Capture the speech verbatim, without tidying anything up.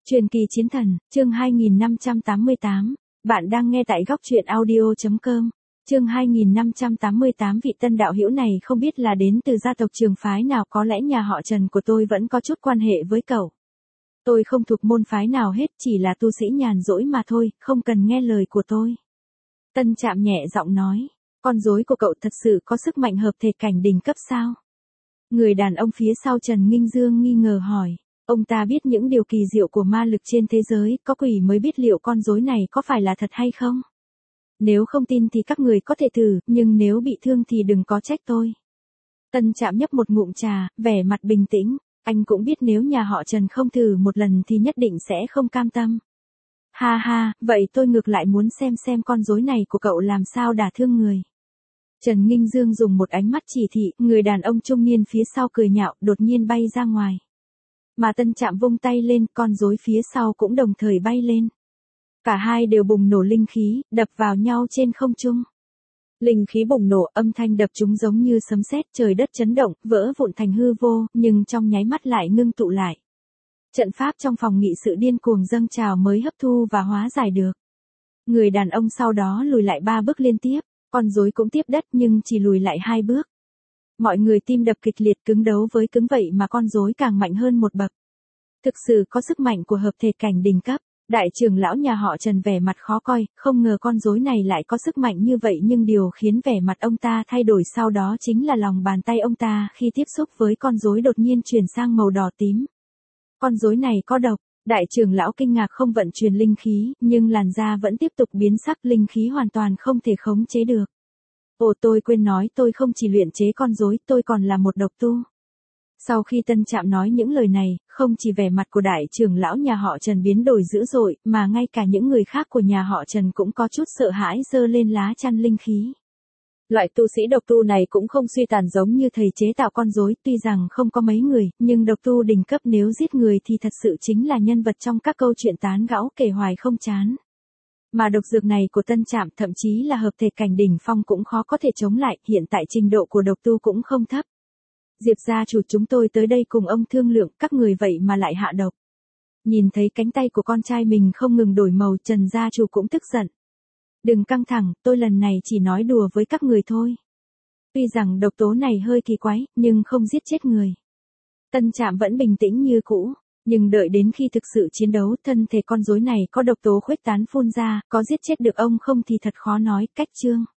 Truyền kỳ chiến thần, chương hai nghìn năm trăm tám mươi tám. Bạn đang nghe tại góc truyện audio chấm com. Chương hai nghìn năm trăm tám mươi tám. Vị tân đạo hữu này không biết là đến từ gia tộc trường phái nào, có lẽ nhà họ Trần của tôi vẫn có chút quan hệ với cậu. Tôi không thuộc môn phái nào hết, chỉ là tu sĩ nhàn rỗi mà thôi, không cần nghe lời của tôi. Tân Trạm nhẹ giọng nói, con rối của cậu thật sự có sức mạnh hợp thể cảnh đỉnh cấp sao? Người đàn ông phía sau Trần Nghinh Dương nghi ngờ hỏi. Ông ta biết những điều kỳ diệu của ma lực trên thế giới, có quỷ mới biết liệu con rối này có phải là thật hay không. Nếu không tin thì các người có thể thử, nhưng nếu bị thương thì đừng có trách tôi. Tân Trạm nhấp một ngụm trà, vẻ mặt bình tĩnh, anh cũng biết nếu nhà họ Trần không thử một lần thì nhất định sẽ không cam tâm. Ha ha, vậy tôi ngược lại muốn xem xem con rối này của cậu làm sao đả thương người. Trần Nghinh Dương dùng một ánh mắt chỉ thị, người đàn ông trung niên phía sau cười nhạo, đột nhiên bay ra ngoài. Mà Tân Trạm vung tay lên, con rối phía sau cũng đồng thời bay lên. Cả hai đều bùng nổ linh khí, đập vào nhau trên không trung. Linh khí bùng nổ, âm thanh đập chúng giống như sấm sét, trời đất chấn động, vỡ vụn thành hư vô, nhưng trong nháy mắt lại ngưng tụ lại. Trận pháp trong phòng nghị sự điên cuồng dâng trào mới hấp thu và hóa giải được. Người đàn ông sau đó lùi lại ba bước liên tiếp, con rối cũng tiếp đất nhưng chỉ lùi lại hai bước. Mọi người tim đập kịch liệt, cứng đấu với cứng vậy mà con rối càng mạnh hơn một bậc. Thực sự có sức mạnh của hợp thể cảnh đỉnh cấp. Đại trưởng lão nhà họ Trần vẻ mặt khó coi, không ngờ con rối này lại có sức mạnh như vậy, nhưng điều khiến vẻ mặt ông ta thay đổi sau đó chính là lòng bàn tay ông ta khi tiếp xúc với con rối đột nhiên chuyển sang màu đỏ tím. Con rối này có độc. Đại trưởng lão kinh ngạc không vận chuyển linh khí, nhưng làn da vẫn tiếp tục biến sắc, linh khí hoàn toàn không thể khống chế được. Ồ, tôi quên nói, tôi không chỉ luyện chế con rối, tôi còn là một độc tu. Sau khi Tân Trạm nói những lời này, không chỉ vẻ mặt của đại trưởng lão nhà họ Trần biến đổi dữ dội, mà ngay cả những người khác của nhà họ Trần cũng có chút sợ hãi, giơ lên lá chắn linh khí. Loại tu sĩ độc tu này cũng không suy tàn giống như thầy chế tạo con rối, tuy rằng không có mấy người, nhưng độc tu đỉnh cấp nếu giết người thì thật sự chính là nhân vật trong các câu chuyện tán gẫu kể hoài không chán. Mà độc dược này của Tân Trạm thậm chí là hợp thể cảnh đỉnh phong cũng khó có thể chống lại, hiện tại trình độ của độc tu cũng không thấp. Diệp gia chủ, chúng tôi tới đây cùng ông thương lượng, các người vậy mà lại hạ độc. Nhìn thấy cánh tay của con trai mình không ngừng đổi màu, Trần gia chủ cũng tức giận. Đừng căng thẳng, tôi lần này chỉ nói đùa với các người thôi. Tuy rằng độc tố này hơi kỳ quái, nhưng không giết chết người. Tân Trạm vẫn bình tĩnh như cũ, nhưng đợi đến khi thực sự chiến đấu, thân thể con rối này có độc tố khuếch tán phun ra, có giết chết được ông không thì thật khó nói. Cách chương